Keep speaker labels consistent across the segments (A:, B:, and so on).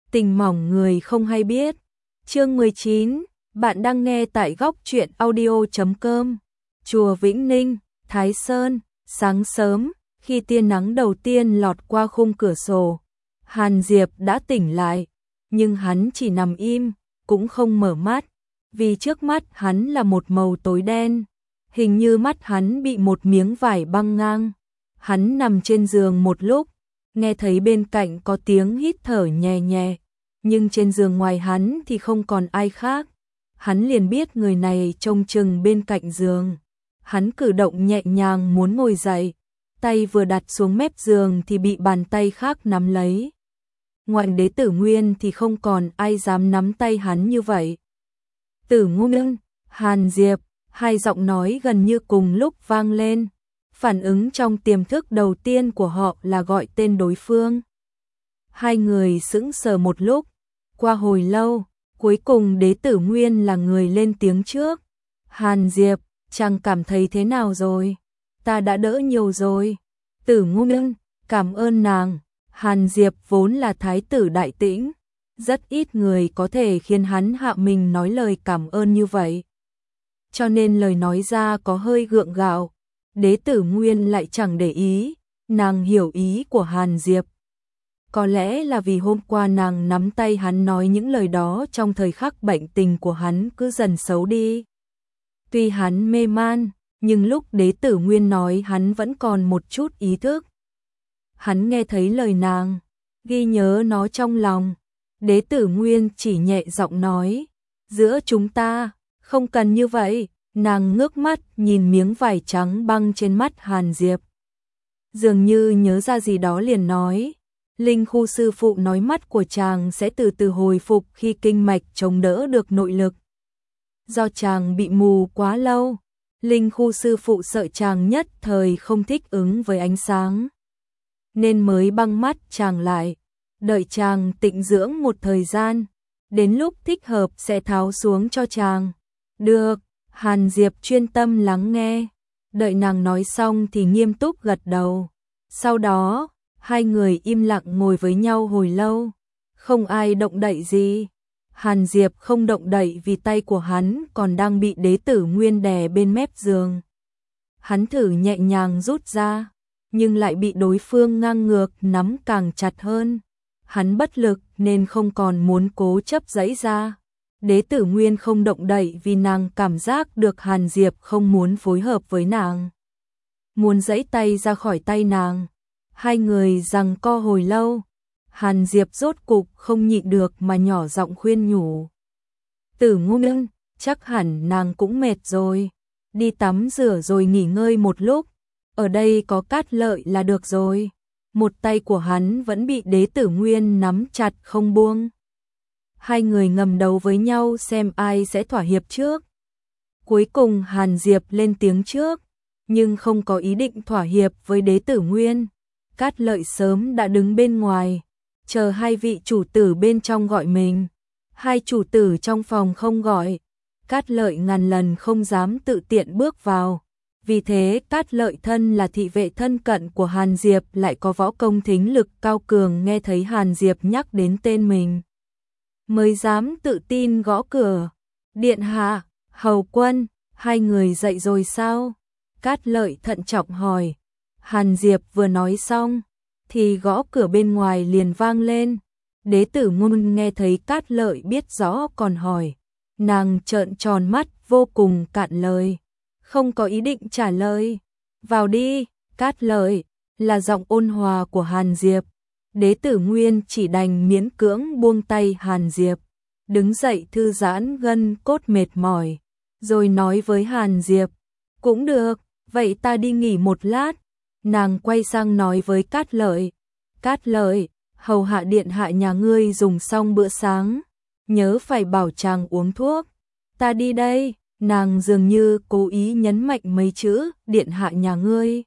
A: Tình mỏng người không hay biết. Chương 19, bạn đang nghe tại góc truyện audio.com. Chùa Vĩnh Ninh, Thái Sơn, sáng sớm, khi tia nắng đầu tiên lọt qua khung cửa sổ, Hàn Diệp đã tỉnh lại, nhưng hắn chỉ nằm im, cũng không mở mắt, vì trước mắt hắn là một màu tối đen, hình như mắt hắn bị một miếng vải băng ngang. Hắn nằm trên giường một lúc, nghe thấy bên cạnh có tiếng hít thở nhẹ nhẹ, nhưng trên giường ngoài hắn thì không còn ai khác. Hắn liền biết người này trông chừng bên cạnh giường. Hắn cử động nhẹ nhàng muốn ngồi dậy, tay vừa đặt xuống mép giường thì bị bàn tay khác nắm lấy. Ngoài Đế Tử Nguyên thì không còn ai dám nắm tay hắn như vậy. Tử Nguyên, Hàn Diệp, hai giọng nói gần như cùng lúc vang lên. Phản ứng trong tiềm thức đầu tiên của họ là gọi tên đối phương. Hai người sững sờ một lúc, qua hồi lâu, cuối cùng Đế Tử Nguyên là người lên tiếng trước. Hàn Diệp, chàng cảm thấy thế nào rồi? Ta đã đỡ nhiều rồi. Tử Nguyên, cảm ơn nàng. Hàn Diệp vốn là thái tử Đại Tĩnh, rất ít người có thể khiến hắn hạ mình nói lời cảm ơn như vậy. Cho nên lời nói ra có hơi gượng gạo. Đế Tử Nguyên lại chẳng để ý, nàng hiểu ý của Hàn Diệp. Có lẽ là vì hôm qua nàng nắm tay hắn nói những lời đó trong thời khắc bệnh tình của hắn cứ dần xấu đi. Tuy hắn mê man, nhưng lúc Đế Tử Nguyên nói hắn vẫn còn một chút ý thức. Hắn nghe thấy lời nàng, ghi nhớ nó trong lòng. Đế Tử Nguyên chỉ nhẹ giọng nói, giữa chúng ta, không cần như vậy. Nàng ngước mắt nhìn miếng vải trắng băng trên mắt Hàn Diệp. Dường như nhớ ra gì đó liền nói, Linh Khu sư phụ nói mắt của chàng sẽ từ từ hồi phục khi kinh mạch chống đỡ được nội lực. Do chàng bị mù quá lâu, Linh Khu sư phụ sợ chàng nhất thời không thích ứng với ánh sáng, nên mới băng mắt chàng lại, đợi chàng tịnh dưỡng một thời gian, đến lúc thích hợp sẽ tháo xuống cho chàng. Được. Hàn Diệp chuyên tâm lắng nghe, đợi nàng nói xong thì nghiêm túc gật đầu. Sau đó, hai người im lặng ngồi với nhau hồi lâu, không ai động đậy gì. Hàn Diệp không động đậy vì tay của hắn còn đang bị Đế Tử Nguyên đè bên mép giường. Hắn thử nhẹ nhàng rút ra, nhưng lại bị đối phương ngang ngược nắm càng chặt hơn. Hắn bất lực nên không còn muốn cố chấp giãy ra. Đế Tử Nguyên không động đậy vì nàng cảm giác được Hàn Diệp không muốn phối hợp với nàng, muốn giãy tay ra khỏi tay nàng. Hai người giằng co hồi lâu, Hàn Diệp rốt cục không nhịn được mà nhỏ giọng khuyên nhủ. Tử Nguyên, chắc hẳn nàng cũng mệt rồi, đi tắm rửa rồi nghỉ ngơi một lúc, ở đây có Cát Lợi là được rồi. Một tay của hắn vẫn bị Đế Tử Nguyên nắm chặt không buông. Hai người ngầm đấu với nhau xem ai sẽ thỏa hiệp trước. Cuối cùng Hàn Diệp lên tiếng trước, nhưng không có ý định thỏa hiệp với Đế Tử Nguyên. Cát Lợi sớm đã đứng bên ngoài, chờ hai vị chủ tử bên trong gọi mình. Hai chủ tử trong phòng không gọi, Cát Lợi ngàn lần không dám tự tiện bước vào. Vì thế Cát Lợi thân là thị vệ thân cận của Hàn Diệp lại có võ công thính lực cao cường, nghe thấy Hàn Diệp nhắc đến tên mình mới dám tự tin gõ cửa. Điện hạ, hầu quân, hai người dậy rồi sao? Cát Lợi thận trọng hỏi. Hàn Diệp vừa nói xong, thì gõ cửa bên ngoài liền vang lên. Đế Tử Nguyên nghe thấy Cát Lợi biết rõ còn hỏi. Nàng trợn tròn mắt vô cùng cạn lời, không có ý định trả lời. Vào đi, Cát Lợi, là giọng ôn hòa của Hàn Diệp. Đế Tử Nguyên chỉ đành miễn cưỡng buông tay Hàn Diệp, đứng dậy thư giãn gân cốt mệt mỏi, rồi nói với Hàn Diệp, cũng được, vậy ta đi nghỉ một lát. Nàng quay sang nói với Cát Lợi, Cát Lợi, hầu hạ điện hạ nhà ngươi dùng xong bữa sáng, nhớ phải bảo chàng uống thuốc. Ta đi đây. Nàng dường như cố ý nhấn mạnh mấy chữ điện hạ nhà ngươi.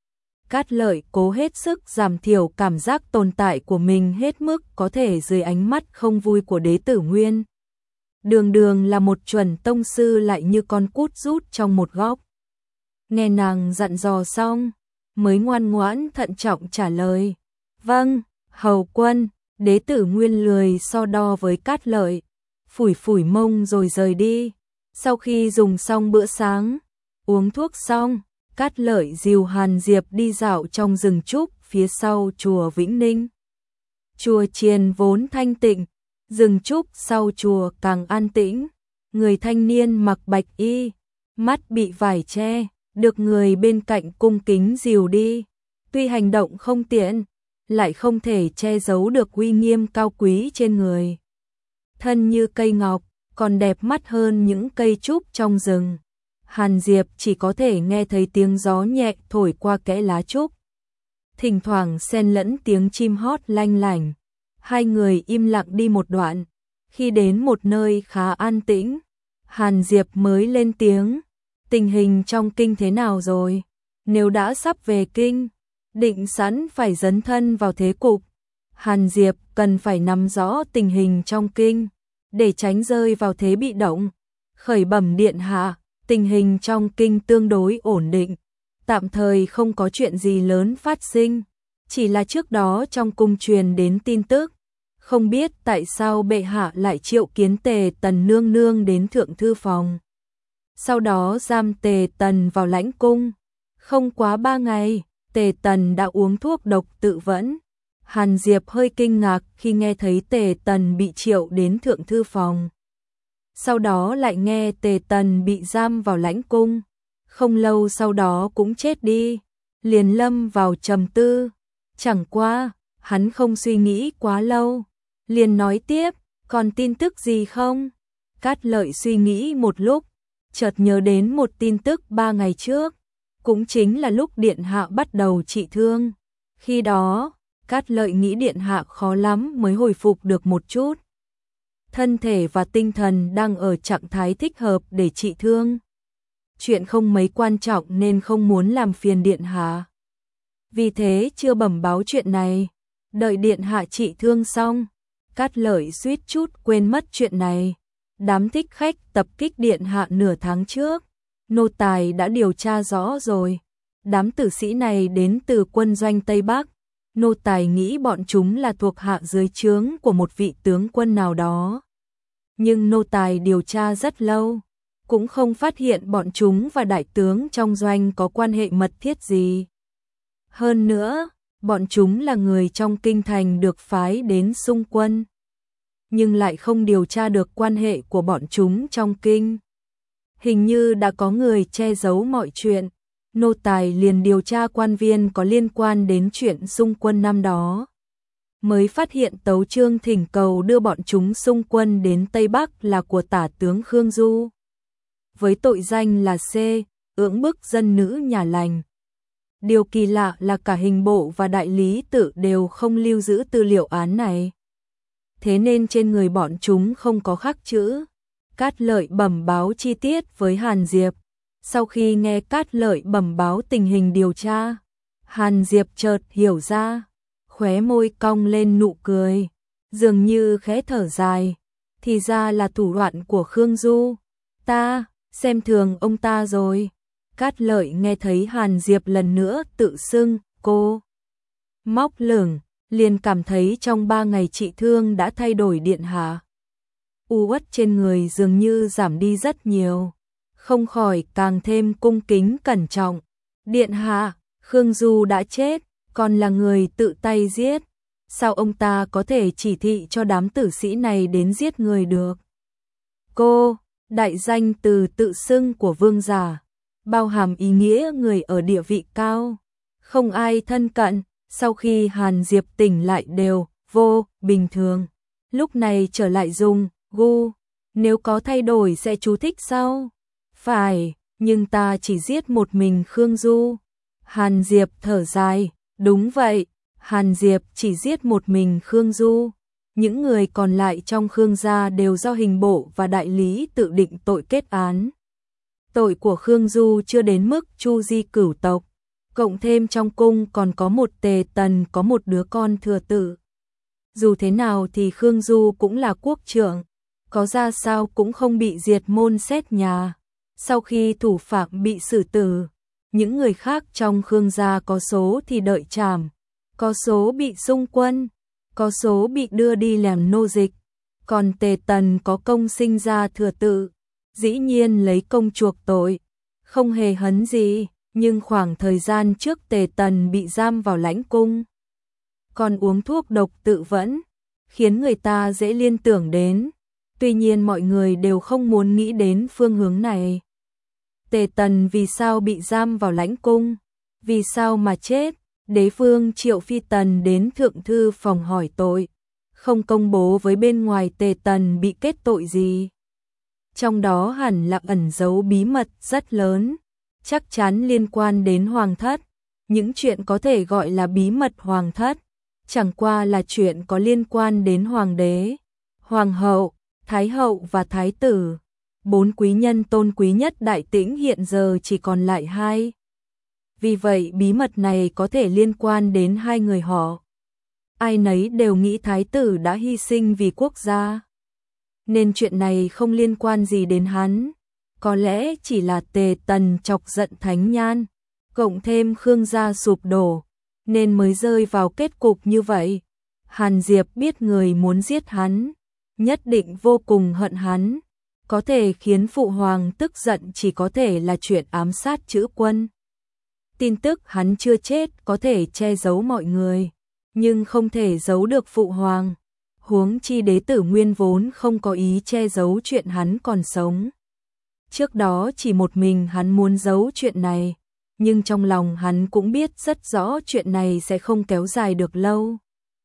A: Cát Lợi cố hết sức giảm thiểu cảm giác tồn tại của mình hết mức có thể dưới ánh mắt không vui của Đế Tử Nguyên. Đường đường là một chuẩn tông sư lại như con cút rút trong một góc. Nghe nàng dặn dò xong, mới ngoan ngoãn thận trọng trả lời. Vâng, hầu quân, Đế tử Nguyên lười so đo với Cát Lợi, phủi phủi mông rồi rời đi. Sau khi dùng xong bữa sáng, uống thuốc xong, Cát Lợi dìu Hàn Diệp đi dạo trong rừng trúc phía sau chùa Vĩnh Ninh. Chùa chiền vốn thanh tịnh, rừng trúc sau chùa càng an tĩnh. Người thanh niên mặc bạch y, mắt bị vải che, được người bên cạnh cung kính dìu đi. Tuy hành động không tiện, lại không thể che giấu được uy nghiêm cao quý trên người. Thân như cây ngọc, còn đẹp mắt hơn những cây trúc trong rừng. Hàn Diệp chỉ có thể nghe thấy tiếng gió nhẹ thổi qua kẽ lá trúc. Thỉnh thoảng xen lẫn tiếng chim hót lanh lảnh. Hai người im lặng đi một đoạn. Khi đến một nơi khá an tĩnh, Hàn Diệp mới lên tiếng. Tình hình trong kinh thế nào rồi? Nếu đã sắp về kinh, định sẵn phải dấn thân vào thế cục. Hàn Diệp cần phải nắm rõ tình hình trong kinh, để tránh rơi vào thế bị động. Khởi bẩm điện hạ, tình hình trong kinh tương đối ổn định, tạm thời không có chuyện gì lớn phát sinh, chỉ là trước đó trong cung truyền đến tin tức, không biết tại sao bệ hạ lại triệu kiến Tề Tần nương nương đến thượng thư phòng. Sau đó giam Tề Tần vào lãnh cung, không quá 3 ngày, Tề Tần đã uống thuốc độc tự vẫn. Hàn Diệp hơi kinh ngạc khi nghe thấy Tề Tần bị triệu đến thượng thư phòng. Sau đó lại nghe Tề Tần bị giam vào lãnh cung, không lâu sau đó cũng chết đi, liền lâm vào trầm tư. Chẳng qua, hắn không suy nghĩ quá lâu, liền nói tiếp, còn tin tức gì không? Cát Lợi suy nghĩ một lúc, chợt nhớ đến một tin tức 3 ngày trước, cũng chính là lúc điện hạ bắt đầu trị thương. Khi đó, Cát Lợi nghĩ điện hạ khó lắm mới hồi phục được một chút. Thân thể và tinh thần đang ở trạng thái thích hợp để trị thương. Chuyện không mấy quan trọng nên không muốn làm phiền điện hạ. Vì thế chưa bẩm báo chuyện này, đợi điện hạ trị thương xong. Cát Lợi suýt chút quên mất chuyện này. Đám thích khách tập kích điện hạ nửa tháng trước, nô tài đã điều tra rõ rồi. Đám tử sĩ này đến từ quân doanh Tây Bắc. Nô tài nghĩ bọn chúng là thuộc hạ dưới trướng của một vị tướng quân nào đó. Nhưng nô tài điều tra rất lâu, cũng không phát hiện bọn chúng và đại tướng trong doanh có quan hệ mật thiết gì. Hơn nữa, bọn chúng là người trong kinh thành được phái đến xung quân, nhưng lại không điều tra được quan hệ của bọn chúng trong kinh. Hình như đã có người che giấu mọi chuyện. Nô tài liền điều tra quan viên có liên quan đến chuyện xung quân năm đó, mới phát hiện tấu chương thỉnh cầu đưa bọn chúng xung quân đến Tây Bắc là của tả tướng Khương Du, với tội danh là cưỡng bức dân nữ nhà lành. Điều kỳ lạ là cả hình bộ và đại lý tự đều không lưu giữ tư liệu án này, thế nên trên người bọn chúng không có khắc chữ. Cát Lợi bẩm báo chi tiết với Hàn Diệp. Sau khi nghe Cát Lợi bẩm báo tình hình điều tra, Hàn Diệp chợt hiểu ra, khóe môi cong lên nụ cười, dường như khẽ thở dài, thì ra là thủ đoạn của Khương Du, ta xem thường ông ta rồi. Cát Lợi nghe thấy Hàn Diệp lần nữa tự xưng cô móc lửng, liền cảm thấy trong 3 ngày trị thương đã thay đổi điện hạ. Uất trên người dường như giảm đi rất nhiều, không khỏi càng thêm cung kính cẩn trọng. Điện hạ, Khương Du đã chết, còn là người tự tay giết, sao ông ta có thể chỉ thị cho đám tử sĩ này đến giết người được? Cô, đại danh từ tự xưng của vương giả, bao hàm ý nghĩa người ở địa vị cao, không ai thân cận. Sau khi Hàn Diệp tỉnh lại đều vô bình thường, lúc này trở lại dùng gu, nếu có thay đổi sẽ chú thích sau. Phải, nhưng ta chỉ giết một mình Khương Du. Hàn Diệp thở dài, đúng vậy, Hàn Diệp chỉ giết một mình Khương Du. Những người còn lại trong Khương gia đều do hình bộ và đại lý tự định tội kết án. Tội của Khương Du chưa đến mức chu di cửu tộc, cộng thêm trong cung còn có một Tề Tần có một đứa con thừa tự. Dù thế nào thì Khương Du cũng là quốc trưởng, có ra sao cũng không bị diệt môn xét nhà. Sau khi thủ phạm bị xử tử, những người khác trong Khương gia có số thì đợi trảm, có số bị xung quân. có số bị đưa đi làm nô dịch, còn Tề Tần có công sinh ra thừa tự, dĩ nhiên lấy công chuộc tội, không hề hấn gì, nhưng khoảng thời gian trước Tề Tần bị giam vào lãnh cung, còn uống thuốc độc tự vẫn, khiến người ta dễ liên tưởng đến, tuy nhiên mọi người đều không muốn nghĩ đến phương hướng này. Tề Tần vì sao bị giam vào lãnh cung? Vì sao mà chết? Đế vương Triệu Phi Tần đến thượng thư phòng hỏi tội, không công bố với bên ngoài Tề Tần bị kết tội gì. Trong đó hẳn là ẩn giấu bí mật rất lớn, chắc chắn liên quan đến hoàng thất. Những chuyện có thể gọi là bí mật hoàng thất, chẳng qua là chuyện có liên quan đến hoàng đế, hoàng hậu, thái hậu và thái tử. 4 quý nhân tôn quý nhất Đại Tĩnh hiện giờ chỉ còn lại 2. Vì vậy bí mật này có thể liên quan đến 2 người họ. Ai nấy đều nghĩ thái tử đã hy sinh vì quốc gia, nên chuyện này không liên quan gì đến hắn. Có lẽ chỉ là Tề Tần chọc giận Thánh Nhan, cộng thêm Khương gia sụp đổ, nên mới rơi vào kết cục như vậy. Hàn Diệp biết người muốn giết hắn, nhất định vô cùng hận hắn. Có thể khiến phụ hoàng tức giận chỉ có thể là chuyện ám sát Chữ Quân. Tin tức hắn chưa chết có thể che giấu mọi người, nhưng không thể giấu được phụ hoàng. Huống chi đế tử Nguyên vốn không có ý che giấu chuyện hắn còn sống. Trước đó chỉ một mình hắn muốn giấu chuyện này, nhưng trong lòng hắn cũng biết rất rõ chuyện này sẽ không kéo dài được lâu.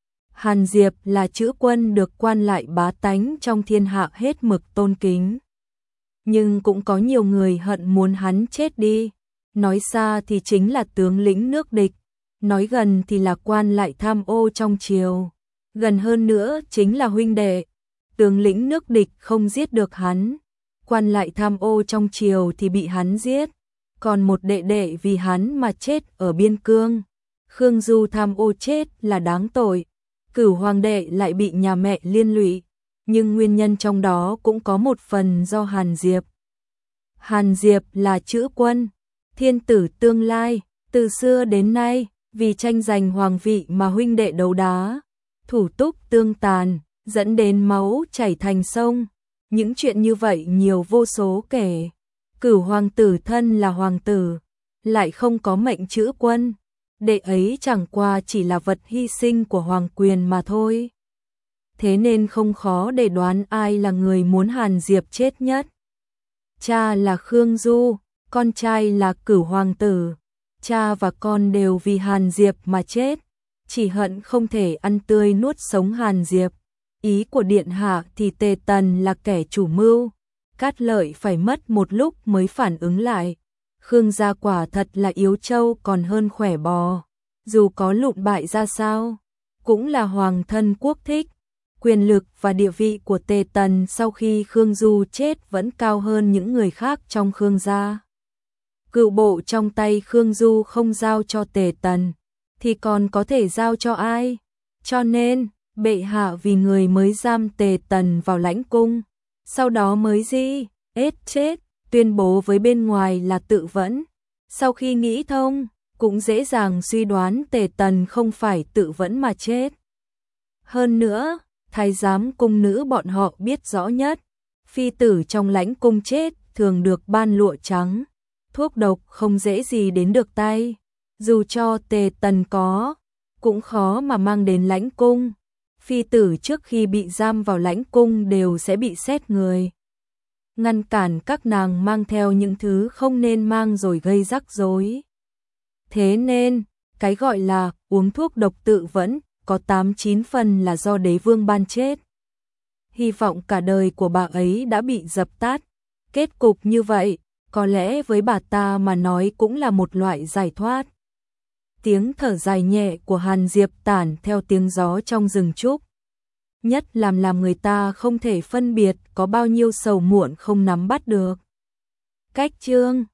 A: Hàn Diệp là Chữ Quân được quan lại bá tánh trong thiên hạ hết mực tôn kính. Nhưng cũng có nhiều người hận muốn hắn chết đi. Nói xa thì chính là tướng lĩnh nước địch, nói gần thì là quan lại tham ô trong triều, gần hơn nữa chính là huynh đệ. Tướng lĩnh nước địch không giết được hắn, quan lại tham ô trong triều thì bị hắn giết, còn một đệ đệ vì hắn mà chết ở biên cương. Khương Du tham ô chết là đáng tội, Cửu hoàng đệ lại bị nhà mẹ liên lụy, nhưng nguyên nhân trong đó cũng có một phần do Hàn Diệp. Hàn Diệp là Chữ Quân, thiên tử tương lai, từ xưa đến nay, vì tranh giành hoàng vị mà huynh đệ đấu đá, thủ túc tương tàn, dẫn đến máu chảy thành sông. Những chuyện như vậy nhiều vô số kể. Cửu hoàng tử thân là hoàng tử, lại không có mệnh Chữ Quân. Đệ ấy chẳng qua chỉ là vật hy sinh của hoàng quyền mà thôi. Thế nên không khó để đoán ai là người muốn Hàn Diệp chết nhất. Cha là Khương Du, con trai là Cửu hoàng tử. Cha và con đều vì Hàn Diệp mà chết, chỉ hận không thể ăn tươi nuốt sống Hàn Diệp. Ý của điện hạ thì Tề Tần là kẻ chủ mưu. Cát Lợi phải mất một lúc mới phản ứng lại. Khương gia quả thật là yếu trâu còn hơn khỏe bò. Dù có lụn bại ra sao, cũng là hoàng thân quốc thích. Quyền lực và địa vị của Tề Tần sau khi Khương Du chết vẫn cao hơn những người khác trong Khương gia. Cựu bộ trong tay Khương Du không giao cho Tề Tần, thì còn có thể giao cho ai? Cho nên, bệ hạ vì người mới giam Tề Tần vào lãnh cung, sau đó mới chết, tuyên bố với bên ngoài là tự vẫn. Sau khi nghĩ thông, cũng dễ dàng suy đoán Tề Tần không phải tự vẫn mà chết. Hơn nữa, thái giám cung nữ bọn họ biết rõ nhất, phi tử trong lãnh cung chết thường được ban lụa trắng, thuốc độc không dễ gì đến được tay, dù cho Tề Tần có, cũng khó mà mang đến lãnh cung. Phi tử trước khi bị giam vào lãnh cung đều sẽ bị xét người, ngăn cản các nàng mang theo những thứ không nên mang rồi gây rắc rối. Thế nên, cái gọi là uống thuốc độc tự vẫn có 8-9 phần là do đế vương ban chết. Hy vọng cả đời của bà ấy đã bị dập tắt. Kết cục như vậy, có lẽ với bà ta mà nói cũng là một loại giải thoát. Tiếng thở dài nhẹ của Hàn Diệp tản theo tiếng gió trong rừng trúc. Nhất làm người ta không thể phân biệt có bao nhiêu sầu muộn không nắm bắt được. Cách chương